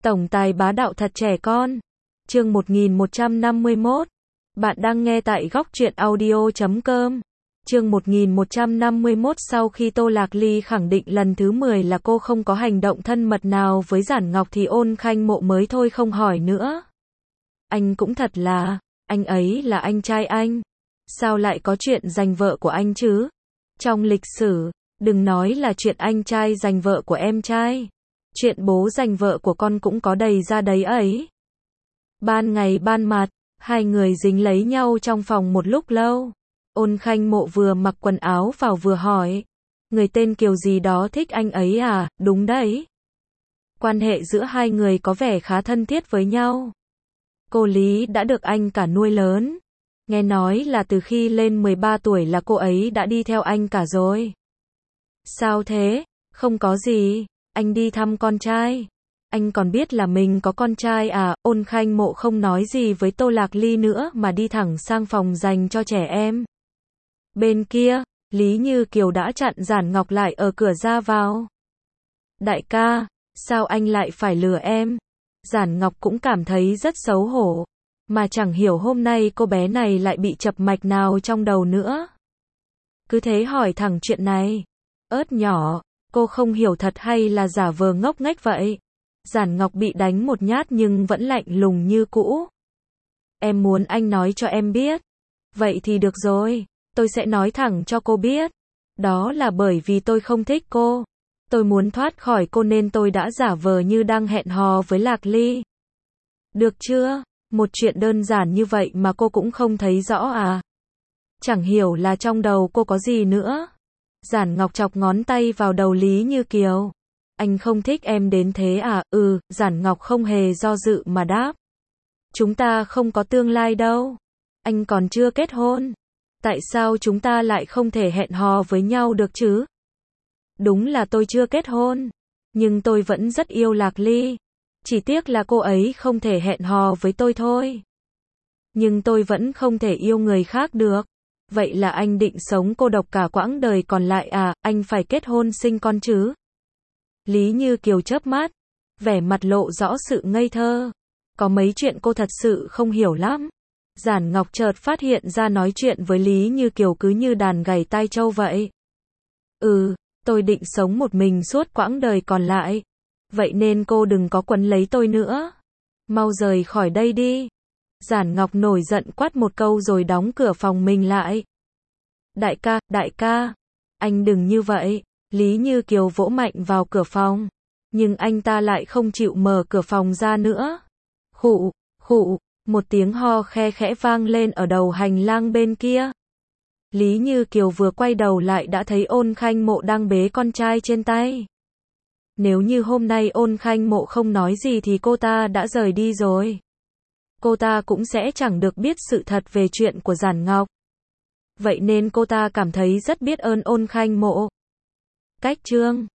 Tổng tài bá đạo thật trẻ con. Chương 1151. Bạn đang nghe tại góc truyện audio.com. Chương 1151. Sau khi Tô Lạc Ly khẳng định lần thứ 10 là cô không có hành động thân mật nào với Giản Ngọc thì Ôn Khanh Mộ mới thôi không hỏi nữa. Anh cũng thật là, anh ấy là anh trai anh. Sao lại có chuyện giành vợ của anh chứ? Trong lịch sử, đừng nói là chuyện anh trai giành vợ của em trai. Chuyện bố giành vợ của con cũng có đầy ra đấy ấy. Ban ngày ban mặt, hai người dính lấy nhau trong phòng một lúc lâu. Ôn Khanh Mộ vừa mặc quần áo vào vừa hỏi. Người tên Kiều gì đó thích anh ấy à? Đúng đấy. Quan hệ giữa hai người có vẻ khá thân thiết với nhau. Cô Lý đã được anh cả nuôi lớn. Nghe nói là từ khi lên 13 tuổi là cô ấy đã đi theo anh cả rồi. Sao thế? Không có gì. Anh đi thăm con trai. Anh còn biết là mình có con trai à? Ôn Khanh Mộ không nói gì với Tô Lạc Ly nữa mà đi thẳng sang phòng dành cho trẻ em. Bên kia, Lý Như Kiều đã chặn Giản Ngọc lại ở cửa ra vào. Đại ca, sao anh lại phải lừa em? Giản Ngọc cũng cảm thấy rất xấu hổ. Mà chẳng hiểu hôm nay cô bé này lại bị chập mạch nào trong đầu nữa. Cứ thế hỏi thẳng chuyện này. Ớt nhỏ, cô không hiểu thật hay là giả vờ ngốc nghếch vậy? Giản Ngọc bị đánh một nhát nhưng vẫn lạnh lùng như cũ. Em muốn anh nói cho em biết. Vậy thì được rồi, tôi sẽ nói thẳng cho cô biết. Đó là bởi vì tôi không thích cô. Tôi muốn thoát khỏi cô nên tôi đã giả vờ như đang hẹn hò với Lạc Ly. Được chưa? Một chuyện đơn giản như vậy mà cô cũng không thấy rõ à? Chẳng hiểu là trong đầu cô có gì nữa. Giản Ngọc chọc ngón tay vào đầu Lý Như Kiều. Anh không thích em đến thế à? Giản Ngọc không hề do dự mà đáp. Chúng ta không có tương lai đâu. Anh còn chưa kết hôn. Tại sao chúng ta lại không thể hẹn hò với nhau được chứ? Đúng là tôi chưa kết hôn. Nhưng tôi vẫn rất yêu Lạc Ly. Chỉ tiếc là cô ấy không thể hẹn hò với tôi thôi. Nhưng tôi vẫn không thể yêu người khác được. Vậy là anh định sống cô độc cả quãng đời còn lại à? Anh phải kết hôn sinh con chứ? Lý Như Kiều chớp mắt, vẻ mặt lộ rõ sự ngây thơ. Có mấy chuyện cô thật sự không hiểu lắm. Giản Ngọc chợt phát hiện ra nói chuyện với Lý Như Kiều cứ như đàn gảy tai trâu vậy. Tôi định sống một mình suốt quãng đời còn lại. Vậy nên cô đừng có quấn lấy tôi nữa. Mau rời khỏi đây đi. Giản Ngọc nổi giận quát một câu rồi đóng cửa phòng mình lại. Đại ca, anh đừng như vậy. Lý Như Kiều vỗ mạnh vào cửa phòng. Nhưng anh ta lại không chịu mở cửa phòng ra nữa. Khụ, một tiếng ho khe khẽ vang lên ở đầu hành lang bên kia. Lý Như Kiều vừa quay đầu lại đã thấy Ôn Khanh Mộ đang bế con trai trên tay. Nếu như hôm nay Ôn Khanh Mộ không nói gì thì cô ta đã rời đi rồi. Cô ta cũng sẽ chẳng được biết sự thật về chuyện của Giản Ngọc. Vậy nên cô ta cảm thấy rất biết ơn Ôn Khanh Mộ. Cách chương